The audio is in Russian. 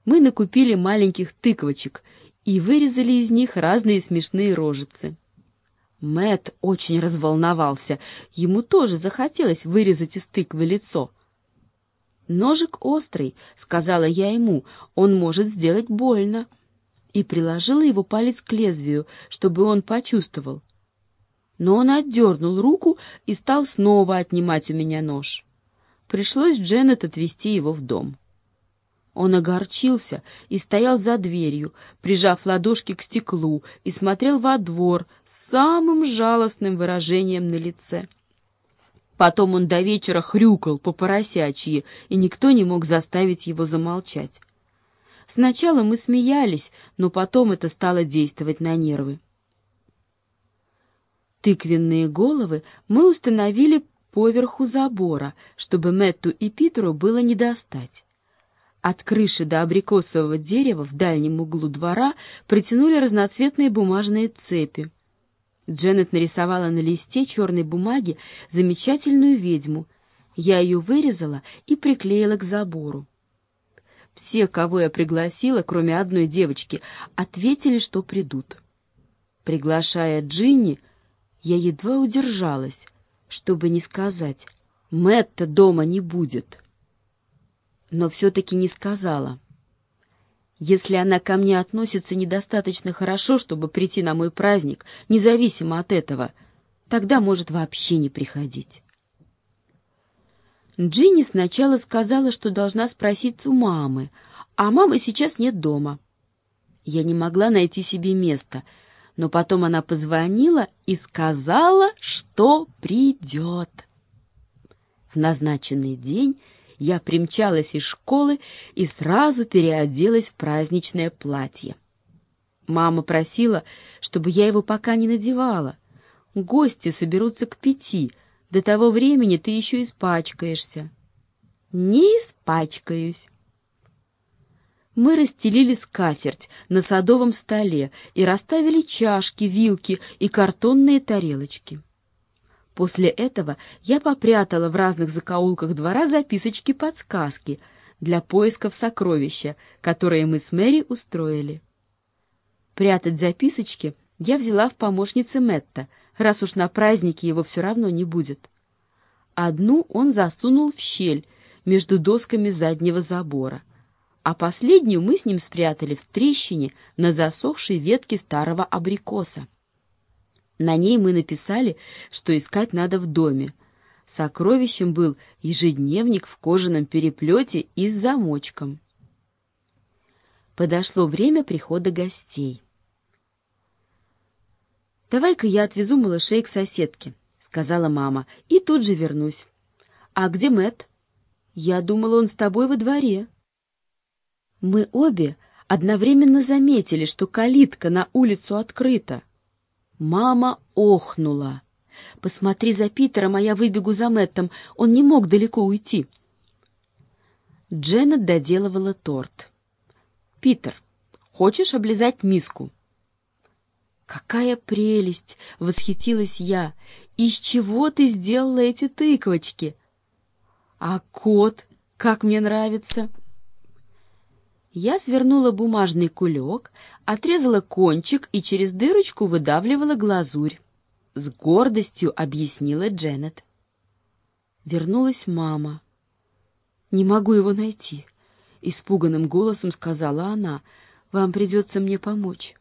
Мы накупили маленьких тыквочек и вырезали из них разные смешные рожицы. Мэтт очень разволновался. Ему тоже захотелось вырезать из тыквы лицо. «Ножик острый», — сказала я ему, — «он может сделать больно». И приложила его палец к лезвию, чтобы он почувствовал. Но он отдернул руку и стал снова отнимать у меня нож. Пришлось Дженнет отвезти его в дом. Он огорчился и стоял за дверью, прижав ладошки к стеклу, и смотрел во двор с самым жалостным выражением на лице. Потом он до вечера хрюкал по-поросячьи, и никто не мог заставить его замолчать. Сначала мы смеялись, но потом это стало действовать на нервы. Тыквенные головы мы установили поверху забора, чтобы Мэтту и Питеру было не достать. От крыши до абрикосового дерева в дальнем углу двора протянули разноцветные бумажные цепи. Дженнет нарисовала на листе черной бумаги замечательную ведьму. Я ее вырезала и приклеила к забору. Все, кого я пригласила, кроме одной девочки, ответили, что придут. Приглашая Джинни, я едва удержалась, чтобы не сказать: «Мэтта дома не будет». Но все-таки не сказала. Если она ко мне относится недостаточно хорошо, чтобы прийти на мой праздник, независимо от этого, тогда может вообще не приходить. Джинни сначала сказала, что должна спросить у мамы, а мамы сейчас нет дома. Я не могла найти себе места, но потом она позвонила и сказала, что придет. В назначенный день я примчалась из школы и сразу переоделась в праздничное платье. Мама просила, чтобы я его пока не надевала. Гости соберутся к 5, до того времени ты еще испачкаешься. Не испачкаюсь. Мы расстелили скатерть на садовом столе и расставили чашки, вилки и картонные тарелочки. После этого я попрятала в разных закоулках двора записочки-подсказки для поисков сокровища, которые мы с Мэри устроили. Прятать записочки я взяла в помощницы Мэтта, раз уж на празднике его все равно не будет. Одну он засунул в щель между досками заднего забора, а последнюю мы с ним спрятали в трещине на засохшей ветке старого абрикоса. На ней мы написали, что искать надо в доме. Сокровищем был ежедневник в кожаном переплете и с замочком. Подошло время прихода гостей. «Давай-ка я отвезу малышей к соседке», — сказала мама, — «и тут же вернусь». «А где Мэтт?» «Я думала, он с тобой во дворе». Мы обе одновременно заметили, что калитка на улицу открыта. Мама охнула. «Посмотри за Питером, а я выбегу за Мэттом. Он не мог далеко уйти». Дженнет доделывала торт. «Питер, хочешь облизать миску?» «Какая прелесть!» — восхитилась я. «Из чего ты сделала эти тыквочки?» «А кот, как мне нравится!» Я свернула бумажный кулек, отрезала кончик и через дырочку выдавливала глазурь. С гордостью объяснила Дженнет. Вернулась мама. «Не могу его найти», — испуганным голосом сказала она. «Вам придется мне помочь».